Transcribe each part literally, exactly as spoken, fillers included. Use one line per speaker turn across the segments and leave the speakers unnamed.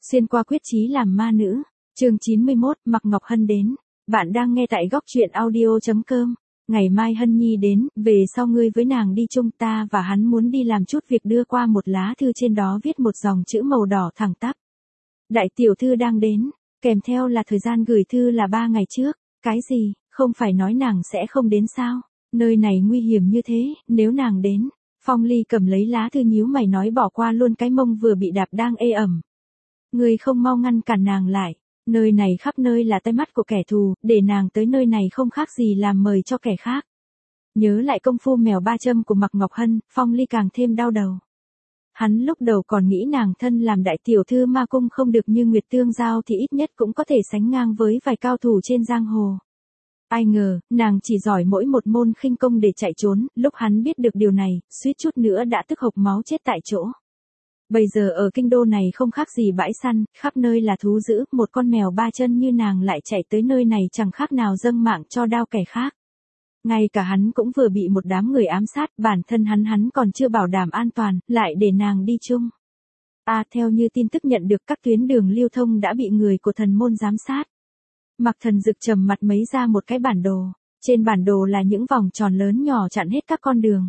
Xuyên qua quyết chí làm ma nữ. Chương chín mươi mốt, Mạc Ngọc Hân đến. Bạn đang nghe tại góc truyện audio chấm com. Ngày mai Hân Nhi đến, về sau ngươi với nàng đi chung, ta và hắn muốn đi làm chút việc, đưa qua một lá thư, trên đó viết một dòng chữ màu đỏ thẳng tắp. Đại tiểu thư đang đến, kèm theo là thời gian gửi thư là ba ngày trước. Cái gì, không phải nói nàng sẽ không đến sao? Nơi này nguy hiểm như thế, nếu nàng đến. Phong Ly cầm lấy lá thư nhíu mày nói, bỏ qua luôn cái mông vừa bị đạp đang ê ẩm. Ngươi không mau ngăn cản nàng lại, nơi này khắp nơi là tay mắt của kẻ thù, để nàng tới nơi này không khác gì làm mời cho kẻ khác. Nhớ lại công phu mèo ba châm của Mạc Ngọc Hân, Phong Ly càng thêm đau đầu. Hắn lúc đầu còn nghĩ nàng thân làm đại tiểu thư ma cung không được như Nguyệt Tương Giao thì ít nhất cũng có thể sánh ngang với vài cao thủ trên giang hồ. Ai ngờ, nàng chỉ giỏi mỗi một môn khinh công để chạy trốn, lúc hắn biết được điều này, suýt chút nữa đã tức hộc máu chết tại chỗ. Bây giờ ở kinh đô này không khác gì bãi săn, khắp nơi là thú dữ, một con mèo ba chân như nàng lại chạy tới nơi này chẳng khác nào dâng mạng cho đao kẻ khác. Ngay cả hắn cũng vừa bị một đám người ám sát, bản thân hắn hắn còn chưa bảo đảm an toàn, lại để nàng đi chung. À, theo như tin tức nhận được, các tuyến đường lưu thông đã bị người của thần môn giám sát. Mạc Thần Dực trầm mặt mấy ra một cái bản đồ, trên bản đồ là những vòng tròn lớn nhỏ chặn hết các con đường.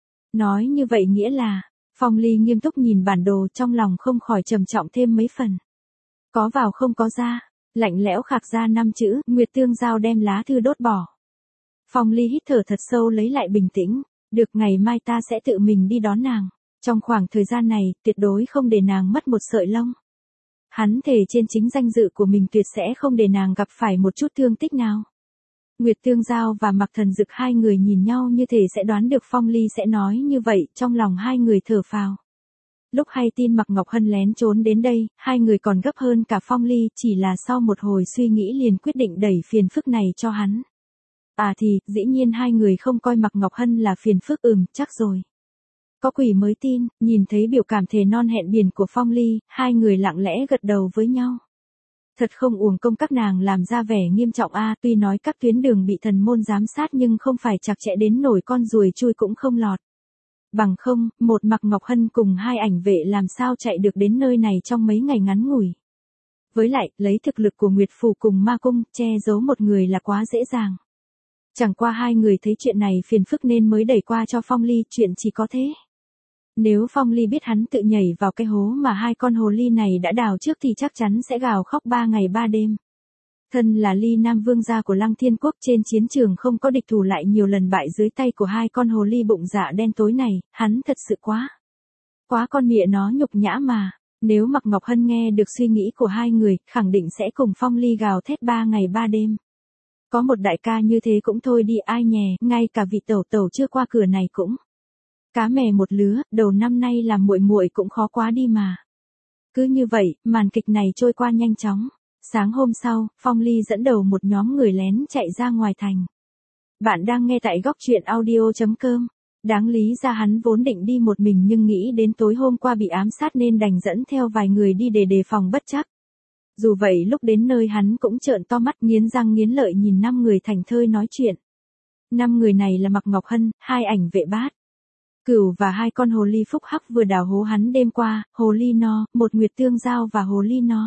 Nói như vậy nghĩa là, Phong Ly nghiêm túc nhìn bản đồ, trong lòng không khỏi trầm trọng thêm mấy phần. Có vào không có ra, lạnh lẽo khạc ra năm chữ, Nguyệt Tương Giao đem lá thư đốt bỏ. Phong Ly hít thở thật sâu lấy lại bình tĩnh, được, ngày mai ta sẽ tự mình đi đón nàng. Trong khoảng thời gian này, tuyệt đối không để nàng mất một sợi lông. Hắn thề trên chính danh dự của mình tuyệt sẽ không để nàng gặp phải một chút thương tích nào. Nguyệt Tương Giao và Mạc Thần Dực hai người nhìn nhau như thể sẽ đoán được Phong Ly sẽ nói như vậy, trong lòng hai người thở phào. Lúc hay tin Mạc Ngọc Hân lén trốn đến đây, hai người còn gấp hơn cả Phong Ly, chỉ là sau một hồi suy nghĩ liền quyết định đẩy phiền phức này cho hắn. À thì, dĩ nhiên hai người không coi Mạc Ngọc Hân là phiền phức, ừm, chắc rồi. Có quỷ mới tin, nhìn thấy biểu cảm thề non hẹn biển của Phong Ly, hai người lặng lẽ gật đầu với nhau. Thật không uổng công các nàng làm ra vẻ nghiêm trọng a, à, tuy nói các tuyến đường bị thần môn giám sát nhưng không phải chặt chẽ đến nổi con ruồi chui cũng không lọt. Bằng không, một Mạc Ngọc Hân cùng hai ảnh vệ làm sao chạy được đến nơi này trong mấy ngày ngắn ngủi. Với lại, lấy thực lực của Nguyệt Phủ cùng ma cung, che giấu một người là quá dễ dàng. Chẳng qua hai người thấy chuyện này phiền phức nên mới đẩy qua cho Phong Ly, chuyện chỉ có thế. Nếu Phong Ly biết hắn tự nhảy vào cái hố mà hai con hồ ly này đã đào trước thì chắc chắn sẽ gào khóc ba ngày ba đêm. Thân là Ly Nam Vương gia của Lăng Thiên Quốc, trên chiến trường không có địch thủ lại nhiều lần bại dưới tay của hai con hồ ly bụng dạ đen tối này, hắn thật sự quá. Quá con mịa nó nhục nhã mà. Nếu Mạc Ngọc Hân nghe được suy nghĩ của hai người, khẳng định sẽ cùng Phong Ly gào thét ba ngày ba đêm. Có một đại ca như thế cũng thôi đi, ai nhè, ngay cả vị tẩu tẩu chưa qua cửa này cũng. Cá mè một lứa, đầu năm nay làm muội muội cũng khó quá đi mà. Cứ như vậy, màn kịch này trôi qua nhanh chóng. Sáng hôm sau, Phong Ly dẫn đầu một nhóm người lén chạy ra ngoài thành. Bạn đang nghe tại góc truyện audio chấm com. Đáng lý ra hắn vốn định đi một mình nhưng nghĩ đến tối hôm qua bị ám sát nên đành dẫn theo vài người đi để đề phòng bất trắc. Dù vậy lúc đến nơi hắn cũng trợn to mắt nghiến răng nghiến lợi nhìn năm người thành thơi nói chuyện. Năm người này là Mạc Ngọc Hân, hai ảnh vệ bát Cửu và hai con hồ ly phúc hắc vừa đào hố hắn đêm qua, hồ ly no, một Nguyệt Tương Giao và hồ ly no.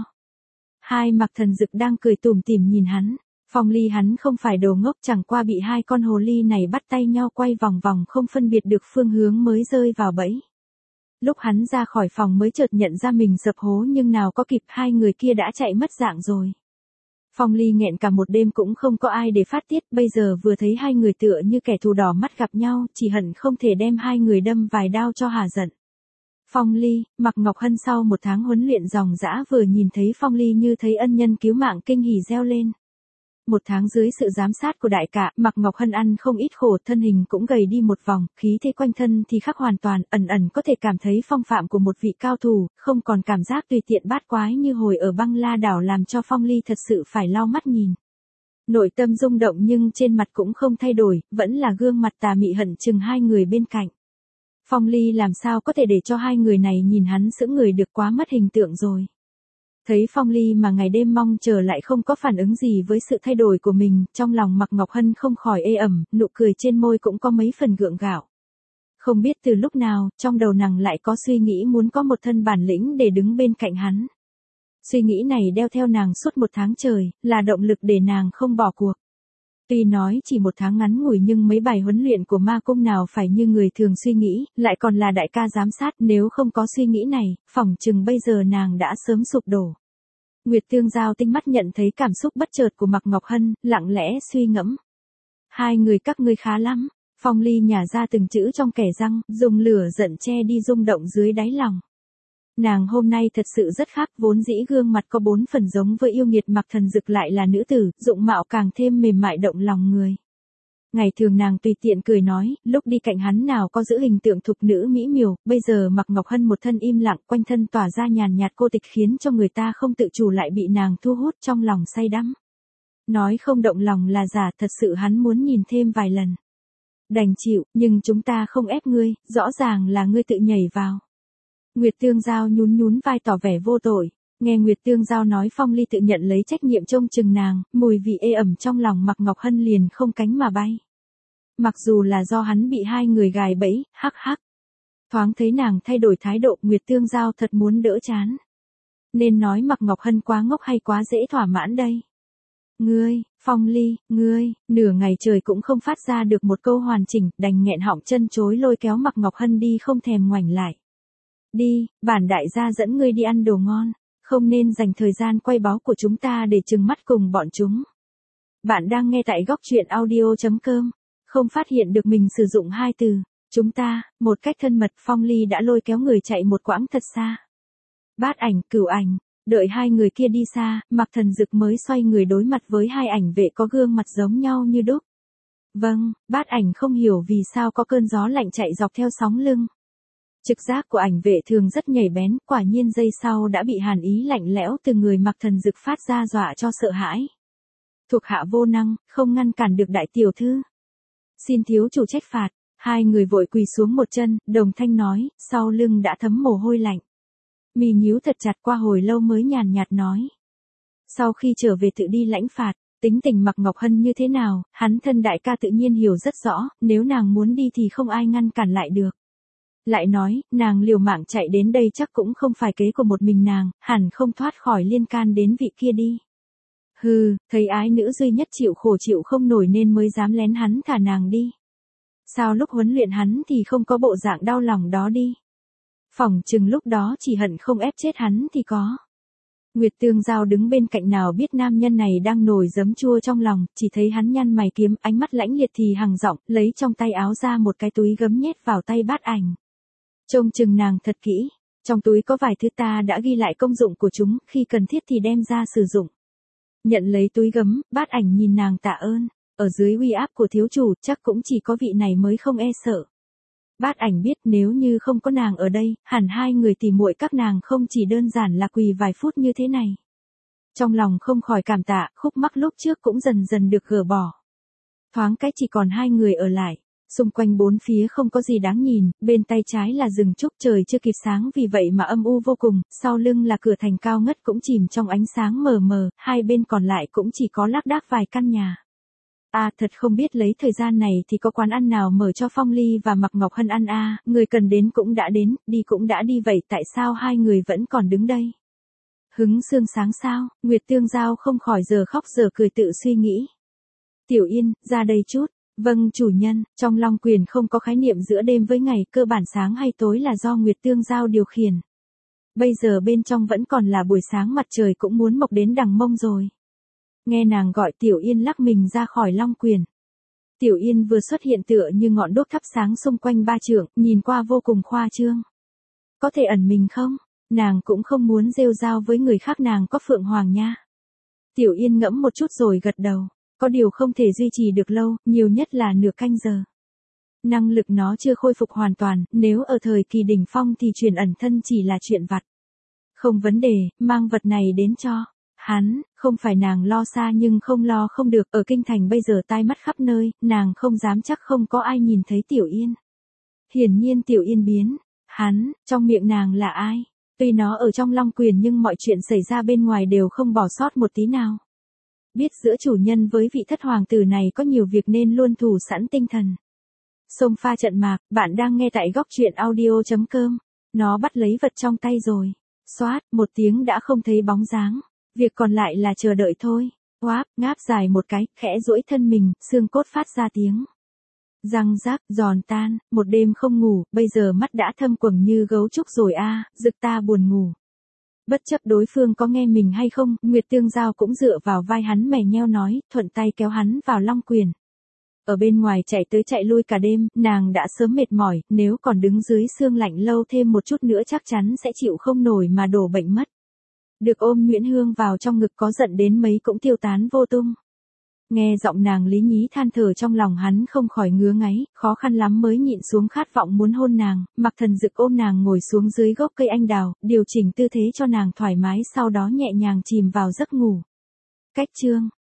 Hai Mạc Thần Dực đang cười tủm tỉm nhìn hắn. Phong Ly hắn không phải đồ ngốc, chẳng qua bị hai con hồ ly này bắt tay nhau quay vòng vòng không phân biệt được phương hướng mới rơi vào bẫy. Lúc hắn ra khỏi phòng mới chợt nhận ra mình sập hố nhưng nào có kịp, hai người kia đã chạy mất dạng rồi. Phong Ly nghẹn cả một đêm cũng không có ai để phát tiết, bây giờ vừa thấy hai người tựa như kẻ thù đỏ mắt gặp nhau, chỉ hận không thể đem hai người đâm vài đao cho hả giận. Phong Ly, Mạc Ngọc Hân sau một tháng huấn luyện ròng rã vừa nhìn thấy Phong Ly như thấy ân nhân cứu mạng kinh hỉ reo lên. Một tháng dưới sự giám sát của đại cả, Mạc Ngọc Hân ăn không ít khổ, thân hình cũng gầy đi một vòng, khí thế quanh thân thì khác hoàn toàn, ẩn ẩn có thể cảm thấy phong phạm của một vị cao thủ, không còn cảm giác tùy tiện bát quái như hồi ở Băng La đảo làm cho Phong Ly thật sự phải lau mắt nhìn. Nội tâm rung động nhưng trên mặt cũng không thay đổi, vẫn là gương mặt tà mị hận chừng hai người bên cạnh. Phong Ly làm sao có thể để cho hai người này nhìn hắn sững người được, quá mất hình tượng rồi. Thấy Phong Ly mà ngày đêm mong chờ lại không có phản ứng gì với sự thay đổi của mình, trong lòng Mạc Ngọc Hân không khỏi ê ẩm, nụ cười trên môi cũng có mấy phần gượng gạo. Không biết từ lúc nào, trong đầu nàng lại có suy nghĩ muốn có một thân bản lĩnh để đứng bên cạnh hắn. Suy nghĩ này đeo theo nàng suốt một tháng trời, là động lực để nàng không bỏ cuộc. Tuy nói chỉ một tháng ngắn ngủi nhưng mấy bài huấn luyện của ma cung nào phải như người thường suy nghĩ, lại còn là đại ca giám sát, nếu không có suy nghĩ này, phỏng chừng bây giờ nàng đã sớm sụp đổ. Nguyệt Tương Giao tinh mắt nhận thấy cảm xúc bất chợt của Mạc Ngọc Hân, lặng lẽ suy ngẫm. Hai người các ngươi khá lắm. Phong Ly nhả ra từng chữ trong kẻ răng, dùng lửa giận che đi rung động dưới đáy lòng. Nàng hôm nay thật sự rất khác, vốn dĩ gương mặt có bốn phần giống với yêu nghiệt Mạc Thần Dực lại là nữ tử, dụng mạo càng thêm mềm mại động lòng người. Ngày thường nàng tùy tiện cười nói, lúc đi cạnh hắn nào có giữ hình tượng thục nữ mỹ miều, bây giờ Mạc Ngọc Hân một thân im lặng, quanh thân tỏa ra nhàn nhạt cô tịch khiến cho người ta không tự chủ lại bị nàng thu hút trong lòng say đắm. Nói không động lòng là giả, thật sự hắn muốn nhìn thêm vài lần. Đành chịu, nhưng chúng ta không ép ngươi, rõ ràng là ngươi tự nhảy vào. Nguyệt Tương Giao nhún nhún vai tỏ vẻ vô tội, nghe Nguyệt Tương Giao nói Phong Ly tự nhận lấy trách nhiệm trông chừng nàng, mùi vị ê ẩm trong lòng Mạc Ngọc Hân liền không cánh mà bay. Mặc dù là do hắn bị hai người gài bẫy, hắc hắc. Thoáng thấy nàng thay đổi thái độ, Nguyệt Tương Giao thật muốn đỡ chán. Nên nói Mạc Ngọc Hân quá ngốc hay quá dễ thỏa mãn đây? Ngươi, Phong Ly, ngươi, nửa ngày trời cũng không phát ra được một câu hoàn chỉnh, đành nghẹn họng chân chối lôi kéo Mạc Ngọc Hân đi không thèm ngoảnh lại. Đi, bản đại gia dẫn ngươi đi ăn đồ ngon, không nên dành thời gian quay báo của chúng ta để trừng mắt cùng bọn chúng. Bạn đang nghe tại góc truyện audio chấm com, không phát hiện được mình sử dụng hai từ, chúng ta, một cách thân mật. Phong Ly đã lôi kéo người chạy một quãng thật xa. Bát Ảnh, Cửu Ảnh, đợi hai người kia đi xa, Mạc Thần Dực mới xoay người đối mặt với hai ảnh vệ có gương mặt giống nhau như đúc. Vâng, Bát Ảnh không hiểu vì sao có cơn gió lạnh chạy dọc theo sóng lưng. Trực giác của ảnh vệ thường rất nhạy bén, quả nhiên giây sau đã bị hàn ý lạnh lẽo từ người Mạc Thần Dực phát ra dọa cho sợ hãi. Thuộc hạ vô năng, không ngăn cản được đại tiểu thư. Xin thiếu chủ trách phạt. Hai người vội quỳ xuống một chân, đồng thanh nói, sau lưng đã thấm mồ hôi lạnh. Mì nhíu thật chặt, qua hồi lâu mới nhàn nhạt nói. Sau khi trở về tự đi lãnh phạt, tính tình Mạc Ngọc Hân như thế nào, hắn thân đại ca tự nhiên hiểu rất rõ, nếu nàng muốn đi thì không ai ngăn cản lại được. Lại nói, nàng liều mạng chạy đến đây chắc cũng không phải kế của một mình nàng, hẳn không thoát khỏi liên can đến vị kia đi. Hừ, thấy ái nữ duy nhất chịu khổ chịu không nổi nên mới dám lén hắn thả nàng đi. Sao lúc huấn luyện hắn thì không có bộ dạng đau lòng đó đi. Phỏng chừng lúc đó chỉ hận không ép chết hắn thì có. Nguyệt Tương Giao đứng bên cạnh nào biết nam nhân này đang nổi giấm chua trong lòng, chỉ thấy hắn nhăn mày kiếm, ánh mắt lãnh liệt thì hằng giọng, lấy trong tay áo ra một cái túi gấm nhét vào tay Bát Ảnh. Trông chừng nàng thật kỹ, trong túi có vài thứ ta đã ghi lại công dụng của chúng, khi cần thiết thì đem ra sử dụng. Nhận lấy túi gấm, Bát Ảnh nhìn nàng tạ ơn, ở dưới uy áp của thiếu chủ chắc cũng chỉ có vị này mới không e sợ. Bát Ảnh biết nếu như không có nàng ở đây, hẳn hai người tỉ muội các nàng không chỉ đơn giản là quỳ vài phút như thế này. Trong lòng không khỏi cảm tạ, khúc mắc lúc trước cũng dần dần được gỡ bỏ. Thoáng cách chỉ còn hai người ở lại, xung quanh bốn phía không có gì đáng nhìn, bên tay trái là rừng trúc trời chưa kịp sáng vì vậy mà âm u vô cùng, sau lưng là cửa thành cao ngất cũng chìm trong ánh sáng mờ mờ, hai bên còn lại cũng chỉ có lác đác vài căn nhà. À thật không biết lấy thời gian này thì có quán ăn nào mở cho Phong Ly và Mạc Ngọc Hân ăn à, người cần đến cũng đã đến, đi cũng đã đi vậy tại sao hai người vẫn còn đứng đây? Hứng sương sáng sao, Nguyệt Tương Giao không khỏi giờ khóc giờ cười tự suy nghĩ. Tiểu Yên, ra đây chút. Vâng chủ nhân, trong Long Quyền không có khái niệm giữa đêm với ngày, cơ bản sáng hay tối là do Nguyệt Tương Giao điều khiển. Bây giờ bên trong vẫn còn là buổi sáng, mặt trời cũng muốn mọc đến đằng mông rồi. Nghe nàng gọi Tiểu Yên lắc mình ra khỏi Long Quyền. Tiểu Yên vừa xuất hiện tựa như ngọn đuốc thắp sáng xung quanh ba trượng, nhìn qua vô cùng khoa trương. Có thể ẩn mình không? Nàng cũng không muốn rêu rao với người khác nàng có Phượng Hoàng nha. Tiểu Yên ngẫm một chút rồi gật đầu. Có điều không thể duy trì được lâu, nhiều nhất là nửa canh giờ. Năng lực nó chưa khôi phục hoàn toàn, nếu ở thời kỳ đỉnh phong thì chuyển ẩn thân chỉ là chuyện vặt. Không vấn đề, mang vật này đến cho hắn, không phải nàng lo xa nhưng không lo không được, ở kinh thành bây giờ tai mắt khắp nơi, nàng không dám chắc không có ai nhìn thấy Tiểu Yên. Hiển nhiên Tiểu Yên biến, hắn, trong miệng nàng là ai? Tuy nó ở trong Long Quyền nhưng mọi chuyện xảy ra bên ngoài đều không bỏ sót một tí nào. Biết giữa chủ nhân với vị thất hoàng tử này có nhiều việc nên luôn thủ sẵn tinh thần. Xông pha trận mạc, bạn đang nghe tại góc truyện audio chấm com. Nó bắt lấy vật trong tay rồi. Xoát, một tiếng đã không thấy bóng dáng. Việc còn lại là chờ đợi thôi. Oáp, ngáp dài một cái, khẽ duỗi thân mình, xương cốt phát ra tiếng răng rác, giòn tan, một đêm không ngủ, bây giờ mắt đã thâm quầng như gấu trúc rồi a, rực ta buồn ngủ. Bất chấp đối phương có nghe mình hay không, Nguyệt Tương Giao cũng dựa vào vai hắn mè nheo nói, thuận tay kéo hắn vào long quyền. Ở bên ngoài chạy tới chạy lui cả đêm, nàng đã sớm mệt mỏi, nếu còn đứng dưới sương lạnh lâu thêm một chút nữa chắc chắn sẽ chịu không nổi mà đổ bệnh mất. Được ôm Nguyễn Hương vào trong ngực có giận đến mấy cũng tiêu tán vô tung. Nghe giọng nàng lý nhí than thở trong lòng hắn không khỏi ngứa ngáy, khó khăn lắm mới nhịn xuống khát vọng muốn hôn nàng, Mặc Thần Dực ôm nàng ngồi xuống dưới gốc cây anh đào, điều chỉnh tư thế cho nàng thoải mái sau đó nhẹ nhàng chìm vào giấc ngủ. Cách chương